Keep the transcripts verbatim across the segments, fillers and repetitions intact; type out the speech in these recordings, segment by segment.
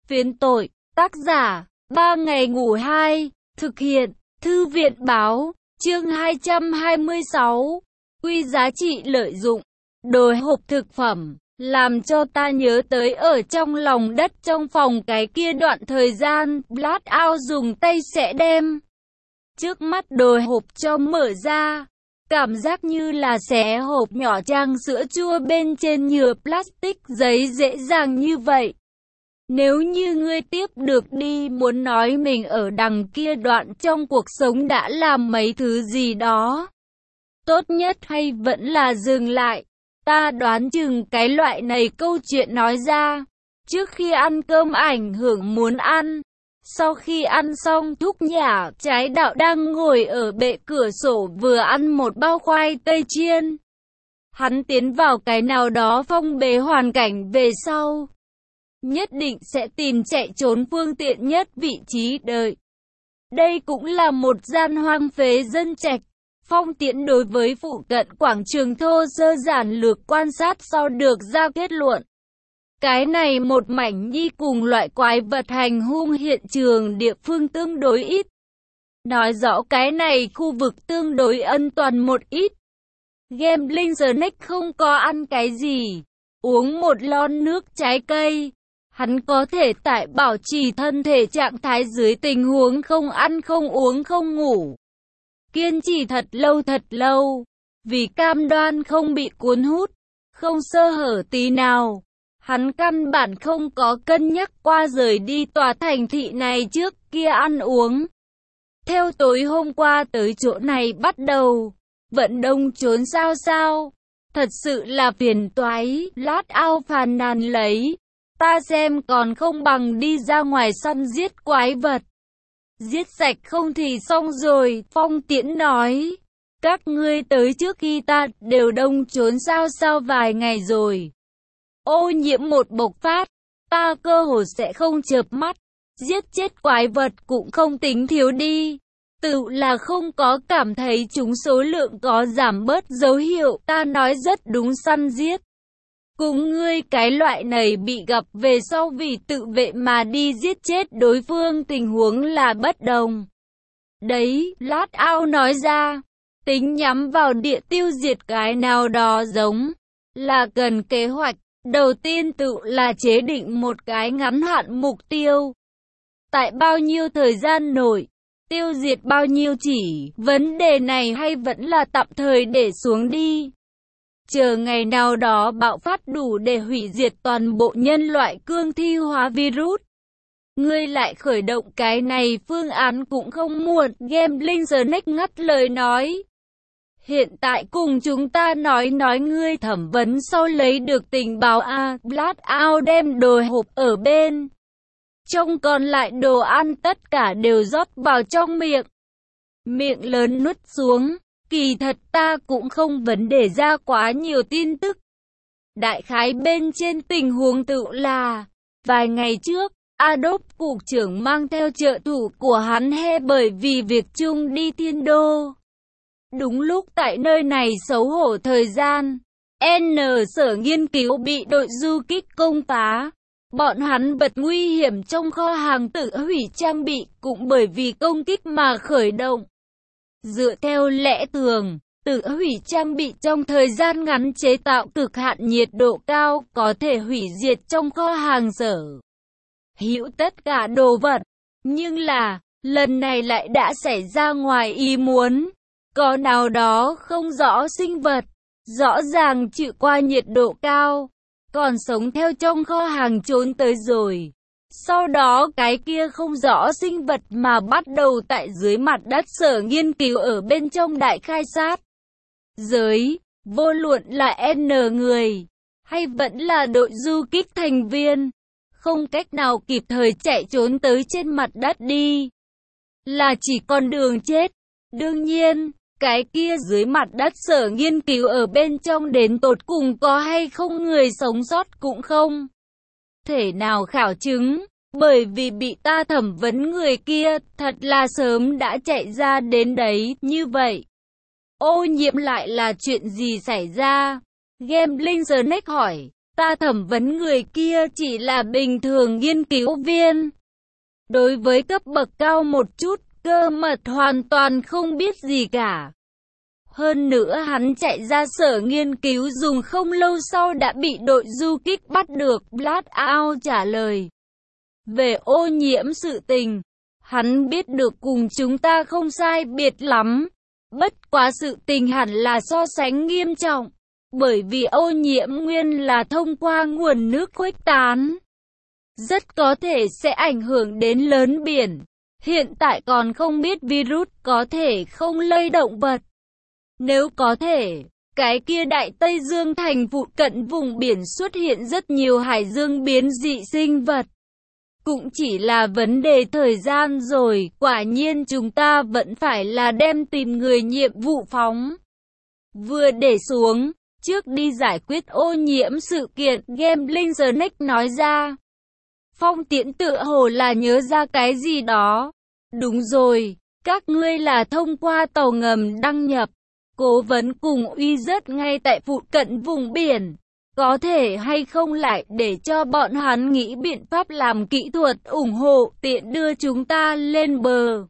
Phiến tội, tác giả, ba ngày ngủ hai, thực hiện, thư viện báo, chương hai trăm hai mươi sáu, quy giá trị lợi dụng, đồ hộp thực phẩm, làm cho ta nhớ tới ở trong lòng đất trong phòng cái kia đoạn thời gian, Blackout dùng tay sẽ đem trước mắt đồ hộp cho mở ra. Cảm giác như là xé hộp nhỏ trang sữa chua bên trên nhựa plastic giấy dễ dàng như vậy. Nếu như ngươi tiếp được đi muốn nói mình ở đằng kia đoạn trong cuộc sống đã làm mấy thứ gì đó tốt nhất hay vẫn là dừng lại. Ta đoán chừng cái loại này câu chuyện nói ra trước khi ăn cơm ảnh hưởng muốn ăn. Sau khi ăn xong thúc nhả, trái đạo đang ngồi ở bệ cửa sổ vừa ăn một bao khoai tây chiên. Hắn tiến vào cái nào đó phong bế hoàn cảnh về sau. Nhất định sẽ tìm chạy trốn phương tiện nhất vị trí đợi. Đây cũng là một gian hoang phế dân trạch. Phong Tiễn đối với phụ cận quảng trường thô sơ giản lược quan sát sau được ra kết luận. Cái này một mảnh nhi cùng loại quái vật hành hung hiện trường địa phương tương đối ít. Nói rõ cái này khu vực tương đối an toàn một ít. Gambling Snack không có ăn cái gì, uống một lon nước trái cây. Hắn có thể tại bảo trì thân thể trạng thái dưới tình huống không ăn không uống không ngủ. Kiên trì thật lâu thật lâu, vì cam đoan không bị cuốn hút, không sơ hở tí nào. Hắn căn bản không có cân nhắc qua rời đi tòa thành thị này trước kia ăn uống. Theo tối hôm qua tới chỗ này bắt đầu, vận đông trốn sao sao. Thật sự là phiền toái, Blackout phàn nàn lấy. Ta xem còn không bằng đi ra ngoài săn giết quái vật. Giết sạch không thì xong rồi, Phong Tiễn nói. Các ngươi tới trước khi ta đều đông trốn sao sao vài ngày rồi. Ô nhiễm một bộc phát, ta cơ hồ sẽ không chợp mắt. Giết chết quái vật cũng không tính thiếu đi. Tự là không có cảm thấy chúng số lượng có giảm bớt dấu hiệu. Ta nói rất đúng, săn giết. Cùng ngươi cái loại này bị gặp về sau vì tự vệ mà đi giết chết đối phương tình huống là bất đồng. Đấy, Blackout nói ra, tính nhắm vào địa tiêu diệt cái nào đó giống là cần kế hoạch. Đầu tiên tự là chế định một cái ngắn hạn mục tiêu. Tại bao nhiêu thời gian nội, tiêu diệt bao nhiêu chỉ, vấn đề này hay vẫn là tạm thời để xuống đi. Chờ ngày nào đó bạo phát đủ để hủy diệt toàn bộ nhân loại cương thi hóa virus. Ngươi lại khởi động cái này phương án cũng không muộn, Gambling Snack ngắt lời nói. Hiện tại cùng chúng ta nói nói ngươi thẩm vấn sau lấy được tình báo a. Blackout đem đồ hộp ở bên trong còn lại đồ ăn tất cả đều rót vào trong miệng. Miệng lớn nuốt xuống. Kỳ thật ta cũng không vấn đề ra quá nhiều tin tức. Đại khái bên trên tình huống tự là, vài ngày trước, Adolf cục trưởng mang theo trợ thủ của hắn he bởi vì việc chung đi thiên đô. Đúng lúc tại nơi này xấu hổ thời gian, N sở nghiên cứu bị đội du kích công phá. Bọn hắn bật nguy hiểm trong kho hàng tự hủy trang bị cũng bởi vì công kích mà khởi động. Dựa theo lẽ thường, tự hủy trang bị trong thời gian ngắn chế tạo cực hạn nhiệt độ cao có thể hủy diệt trong kho hàng sở hữu tất cả đồ vật. Nhưng là, lần này lại đã xảy ra ngoài ý muốn. Có nào đó không rõ sinh vật, rõ ràng chịu qua nhiệt độ cao, còn sống theo trong kho hàng trốn tới rồi. Sau đó cái kia không rõ sinh vật mà bắt đầu tại dưới mặt đất sở nghiên cứu ở bên trong đại khai sát giới, vô luận là N người, hay vẫn là đội du kích thành viên, không cách nào kịp thời chạy trốn tới trên mặt đất đi. Là chỉ con đường chết. Đương nhiên, cái kia dưới mặt đất sở nghiên cứu ở bên trong đến tột cùng có hay không người sống sót cũng không thể nào khảo chứng. Bởi vì bị ta thẩm vấn người kia, thật là sớm đã chạy ra đến đấy, như vậy. Ô nhiễm lại là chuyện gì xảy ra? Gambling Snack hỏi, Ta thẩm vấn người kia chỉ là bình thường nghiên cứu viên. Đối với cấp bậc cao một chút, cơ mật hoàn toàn không biết gì cả. Hơn nữa hắn chạy ra sở nghiên cứu dùng không lâu sau đã bị đội du kích bắt được, Blackout trả lời. Về ô nhiễm sự tình, hắn biết được cùng chúng ta không sai biệt lắm. Bất quá sự tình hẳn là so sánh nghiêm trọng, bởi vì ô nhiễm nguyên là thông qua nguồn nước khuếch tán. Rất có thể sẽ ảnh hưởng đến lớn biển. Hiện tại còn không biết virus có thể không lây động vật. Nếu có thể, cái kia Đại Tây Dương thành phụ cận vùng biển xuất hiện rất nhiều hải dương biến dị sinh vật. Cũng chỉ là vấn đề thời gian rồi, quả nhiên chúng ta vẫn phải là đem tìm người nhiệm vụ phóng. Vừa để xuống, trước đi giải quyết ô nhiễm sự kiện, Gambling Snake nói ra. Phong Tiễn tựa hồ là nhớ ra cái gì đó. Đúng rồi, các ngươi là thông qua tàu ngầm đăng nhập. Cố vấn cùng uy rất ngay tại phụ cận vùng biển. Có thể hay không lại để cho bọn hắn nghĩ biện pháp làm kỹ thuật ủng hộ tiện đưa chúng ta lên bờ.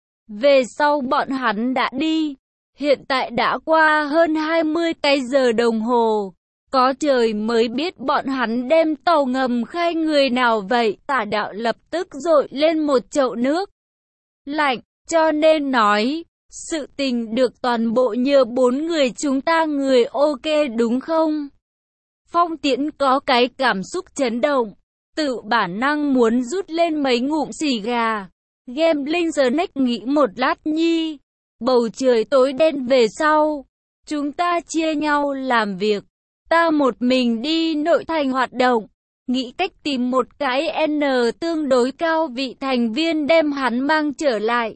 Về sau bọn hắn đã đi. Hiện tại đã qua hơn hai mươi cái giờ đồng hồ. Có trời mới biết bọn hắn đem tàu ngầm khai người nào vậy. Tả đạo lập tức dội lên một chậu nước lạnh, cho nên nói, sự tình được toàn bộ nhờ bốn người chúng ta người ok đúng không? Phong Tiễn có cái cảm xúc chấn động, tự bản năng muốn rút lên mấy ngụm xì gà. Gambling Snake nghĩ một lát nhi, bầu trời tối đen về sau, chúng ta chia nhau làm việc. Ta một mình đi nội thành hoạt động, nghĩ cách tìm một cái N tương đối cao vị thành viên đem hắn mang trở lại.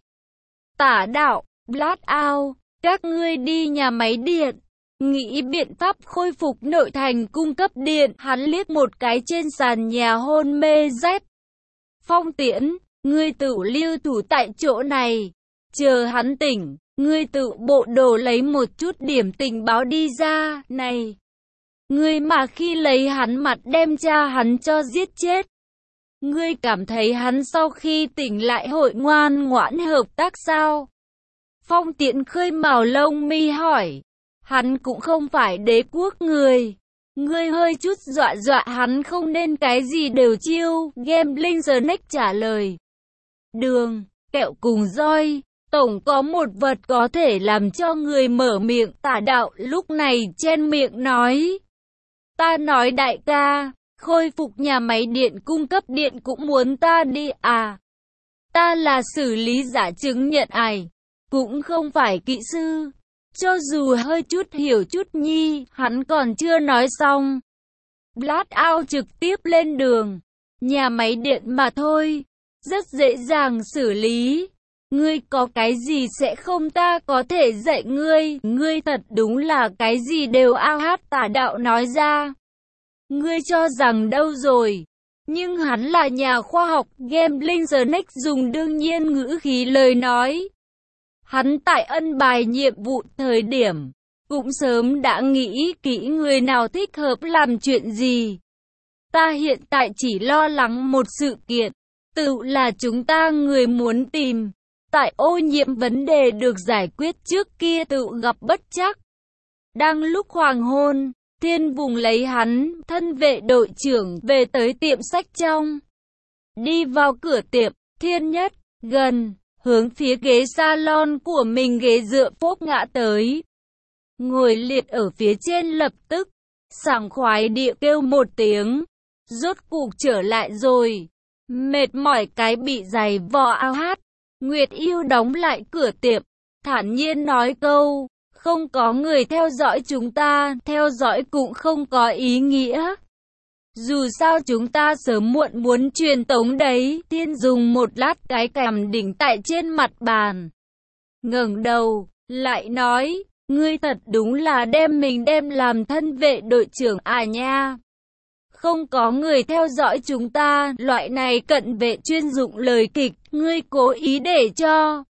Tả đạo, Blackout, các ngươi đi nhà máy điện, nghĩ biện pháp khôi phục nội thành cung cấp điện. Hắn liếc một cái trên sàn nhà hôn mê Z. Phong Tiễn, ngươi tự lưu thủ tại chỗ này, chờ hắn tỉnh, ngươi tự bộ đồ lấy một chút điểm tình báo đi ra. Này, ngươi mà khi lấy hắn mặt đem cha hắn cho giết chết, ngươi cảm thấy hắn sau khi tỉnh lại hội ngoan ngoãn hợp tác sao? Phong Tiễn khơi mào lông mi hỏi. Hắn cũng không phải đế quốc người. Ngươi hơi chút dọa dọa hắn không nên cái gì đều chiêu. Gambling Snake trả lời. Đường, kẹo cùng roi, tổng có một vật có thể làm cho người mở miệng. Tả đạo lúc này chen miệng nói. Ta nói đại ca, khôi phục nhà máy điện cung cấp điện cũng muốn ta đi à? Ta là xử lý giả chứng nhận ải, cũng không phải kỹ sư. Cho dù hơi chút hiểu chút nhi, hắn còn chưa nói xong. Blackout trực tiếp lên đường. Nhà máy điện mà thôi, rất dễ dàng xử lý. Ngươi có cái gì sẽ không ta có thể dạy ngươi. Ngươi thật đúng là cái gì đều ao hát. Tả đạo nói ra. Ngươi cho rằng đâu rồi? Nhưng hắn là nhà khoa học. Gambling Snake dùng đương nhiên ngữ khí lời nói. Hắn tại ân bài nhiệm vụ thời điểm, cũng sớm đã nghĩ kỹ người nào thích hợp làm chuyện gì. Ta hiện tại chỉ lo lắng một sự kiện, tự là chúng ta người muốn tìm. Tại ô nhiễm vấn đề được giải quyết trước kia tự gặp bất trắc. Đang lúc hoàng hôn, Thiên vùng lấy hắn, thân vệ đội trưởng, về tới tiệm sách trong. Đi vào cửa tiệm, Thiên nhất, gần, hướng phía ghế salon của mình ghế dựa phốp ngã tới. Ngồi liệt ở phía trên lập tức, sảng khoái địa kêu một tiếng. Rốt cục trở lại rồi. Mệt mỏi cái bị giày vò ao hát. Nguyệt Yêu đóng lại cửa tiệm, thản nhiên nói câu. Không có người theo dõi chúng ta, theo dõi cũng không có ý nghĩa. Dù sao chúng ta sớm muộn muốn truyền tống đấy. Thiên dùng một lát cái cằm đỉnh tại trên mặt bàn. Ngẩng đầu, lại nói, ngươi thật đúng là đem mình đem làm thân vệ đội trưởng à nha. Không có người theo dõi chúng ta, loại này cận vệ chuyên dụng lời kịch, ngươi cố ý để cho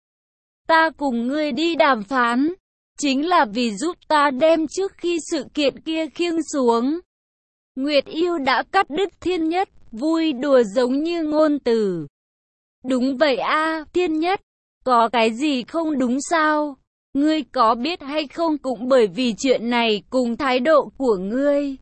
ta cùng ngươi đi đàm phán. Chính là vì giúp ta đem trước khi sự kiện kia khiêng xuống. Nguyệt Yêu đã cắt đứt Thiên Nhất, vui đùa giống như ngôn từ. Đúng vậy a, Thiên Nhất, có cái gì không đúng sao? Ngươi có biết hay không, cũng bởi vì chuyện này cùng thái độ của ngươi,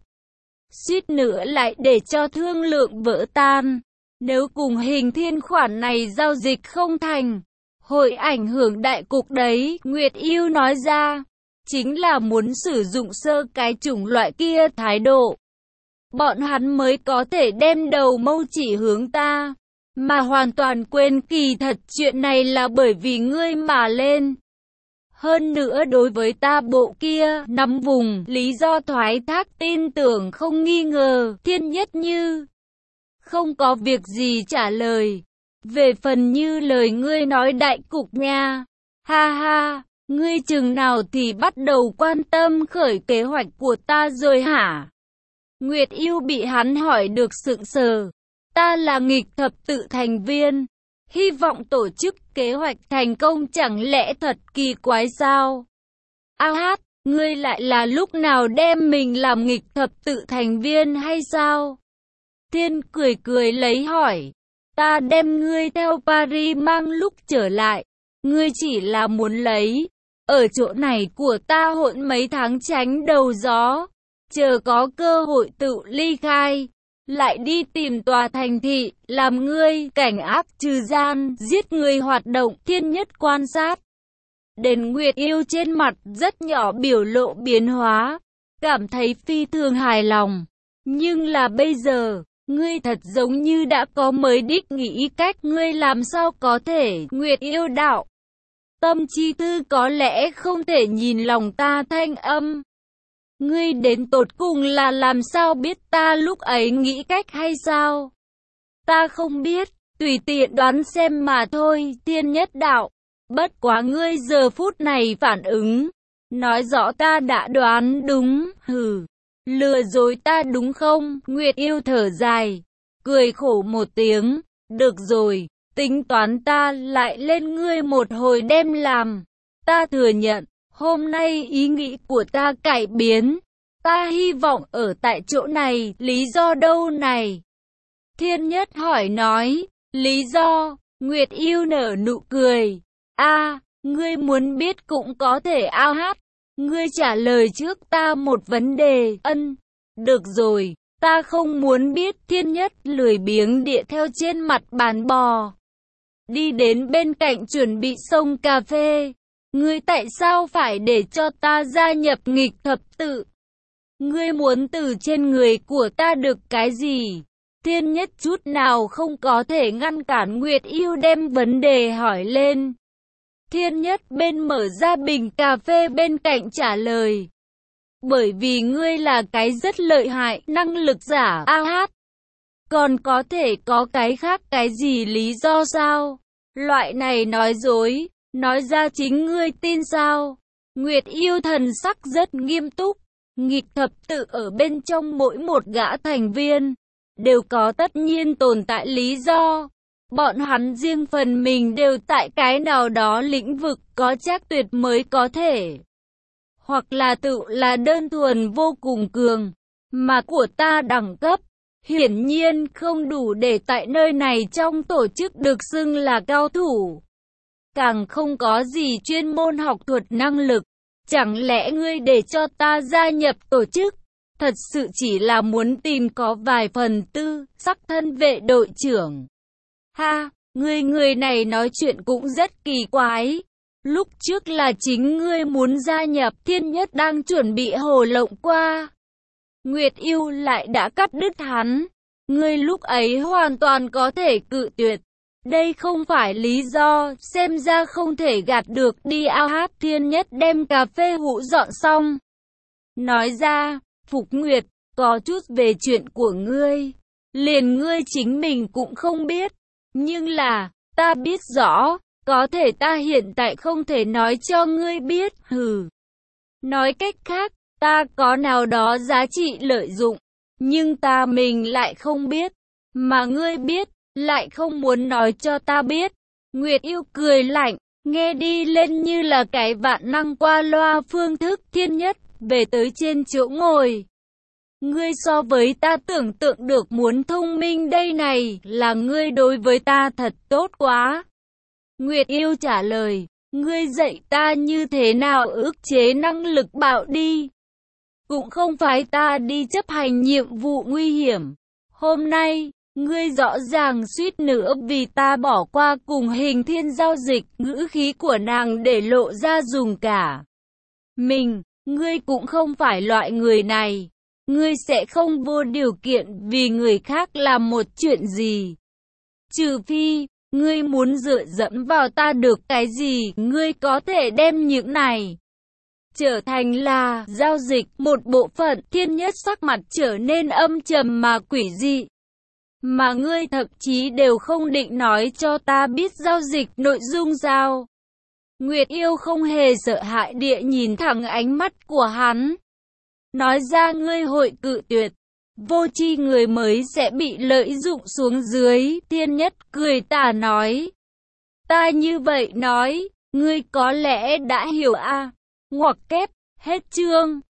suýt nữa lại để cho thương lượng vỡ tan. Nếu cùng Hình Thiên khoản này giao dịch không thành, hội ảnh hưởng đại cục đấy. Nguyệt Yêu nói ra, chính là muốn sử dụng sơ cái chủng loại kia thái độ, bọn hắn mới có thể đem đầu mâu chỉ hướng ta, mà hoàn toàn quên kỳ thật chuyện này là bởi vì ngươi mà lên. Hơn nữa đối với ta bộ kia nắm vùng lý do thoái thác tin tưởng không nghi ngờ. Thiên Nhất như không có việc gì trả lời. Về phần như lời ngươi nói đại cục nha, ha ha, ngươi chừng nào thì bắt đầu quan tâm khởi kế hoạch của ta rồi hả? Nguyệt Yêu bị hắn hỏi được sững sờ. Ta là nghịch thập tự thành viên, hy vọng tổ chức kế hoạch thành công, chẳng lẽ thật kỳ quái sao? A hát, ngươi lại là lúc nào đem mình làm nghịch thập tự thành viên hay sao? Thiên cười cười lấy hỏi, ta đem ngươi theo Paris mang lúc trở lại, ngươi chỉ là muốn lấy ở chỗ này của ta hỗn mấy tháng tránh đầu gió, chờ có cơ hội tự ly khai, lại đi tìm tòa thành thị, làm ngươi cảnh ác trừ gian, giết người hoạt động. Thiên Nhất quan sát đến Nguyệt Yêu trên mặt rất nhỏ biểu lộ biến hóa, cảm thấy phi thường hài lòng. Nhưng là bây giờ, ngươi thật giống như đã có mới đích nghĩ cách, ngươi làm sao có thể? Nguyệt Yêu đạo, tâm chi tư có lẽ không thể nhìn lòng ta. Thanh âm, ngươi đến tột cùng là làm sao biết ta lúc ấy nghĩ cách hay sao? Ta không biết, tùy tiện đoán xem mà thôi. Thiên Nhất đạo, bất quá ngươi giờ phút này phản ứng, nói rõ ta đã đoán đúng. Hừ, lừa dối ta đúng không? Nguyệt Yêu thở dài, cười khổ một tiếng, được rồi, tính toán ta lại lên ngươi một hồi đem làm. Ta thừa nhận, hôm nay ý nghĩ của ta cải biến. Ta hy vọng ở tại chỗ này, lý do đâu này? Thiên Nhất hỏi nói, lý do? Nguyệt Yêu nở nụ cười. A, ngươi muốn biết cũng có thể. Ao hát, ngươi trả lời trước ta một vấn đề. Ân, được rồi, ta không muốn biết. Thiên Nhất lười biếng địa theo trên mặt bàn bò, đi đến bên cạnh chuẩn bị xông cà phê. Ngươi tại sao phải để cho ta gia nhập nghịch thập tự? Ngươi muốn từ trên người của ta được cái gì? Thiên Nhất chút nào không có thể ngăn cản Nguyệt Yêu đem vấn đề hỏi lên. Thiên Nhất bên mở ra bình cà phê bên cạnh trả lời, bởi vì ngươi là cái rất lợi hại năng lực giả. A hát, còn có thể có cái khác cái gì lý do sao? Loại này nói dối, nói ra chính ngươi tin sao? Nguyệt Yêu thần sắc rất nghiêm túc. Nghịch thập tự ở bên trong mỗi một gã thành viên đều có tất nhiên tồn tại lý do. Bọn hắn riêng phần mình đều tại cái nào đó lĩnh vực có chắc tuyệt mới có thể, hoặc là tự là đơn thuần vô cùng cường, mà của ta đẳng cấp hiển nhiên không đủ để tại nơi này trong tổ chức được xưng là cao thủ, càng không có gì chuyên môn học thuật năng lực. Chẳng lẽ ngươi để cho ta gia nhập tổ chức, thật sự chỉ là muốn tìm có vài phần tư sắc thân vệ đội trưởng? Ha, ngươi người này nói chuyện cũng rất kỳ quái. Lúc trước là chính ngươi muốn gia nhập. Thiên Nhất đang chuẩn bị hồ lộng qua, Nguyệt Yêu lại đã cắt đứt hắn. Ngươi lúc ấy hoàn toàn có thể cự tuyệt. Đây không phải lý do, xem ra không thể gạt được đi. Ao hát. Thiên Nhất đem cà phê hũ dọn xong, nói ra, Phục Nguyệt, có chút về chuyện của ngươi, liền ngươi chính mình cũng không biết. Nhưng là, ta biết rõ, có thể ta hiện tại không thể nói cho ngươi biết. Hừ. Nói cách khác, ta có nào đó giá trị lợi dụng, nhưng ta mình lại không biết, mà ngươi biết, lại không muốn nói cho ta biết. Nguyệt Yêu cười lạnh, nghe đi lên như là cái vạn năng qua loa phương thức. Thiên Nhất về tới trên chỗ ngồi, Ngươi so với ta tưởng tượng được muốn thông minh đây này, là ngươi đối với ta thật tốt quá. Nguyệt Yêu trả lời, ngươi dạy ta như thế nào ức chế năng lực bạo đi. Cũng không phải ta đi chấp hành nhiệm vụ nguy hiểm. Hôm nay, ngươi rõ ràng suýt nữa vì ta bỏ qua cùng Hình Thiên giao dịch, ngữ khí của nàng để lộ ra dùng cả. Mình, ngươi cũng không phải loại người này. Ngươi sẽ không vô điều kiện vì người khác làm một chuyện gì. Trừ phi, ngươi muốn dựa dẫm vào ta được cái gì, ngươi có thể đem những này trở thành là giao dịch một bộ phận. Thiên Nhất sắc mặt trở nên âm trầm mà quỷ dị. Mà ngươi thậm chí đều không định nói cho ta biết giao dịch nội dung sao? Nguyệt Yêu không hề sợ hãi địa nhìn thẳng ánh mắt của hắn. Nói ra ngươi hội cự tuyệt. Vô tri người mới sẽ bị lợi dụng xuống dưới. Thiên Nhất cười tà nói. Ta như vậy nói, ngươi có lẽ đã hiểu a. Ngoặc kép, hết chương.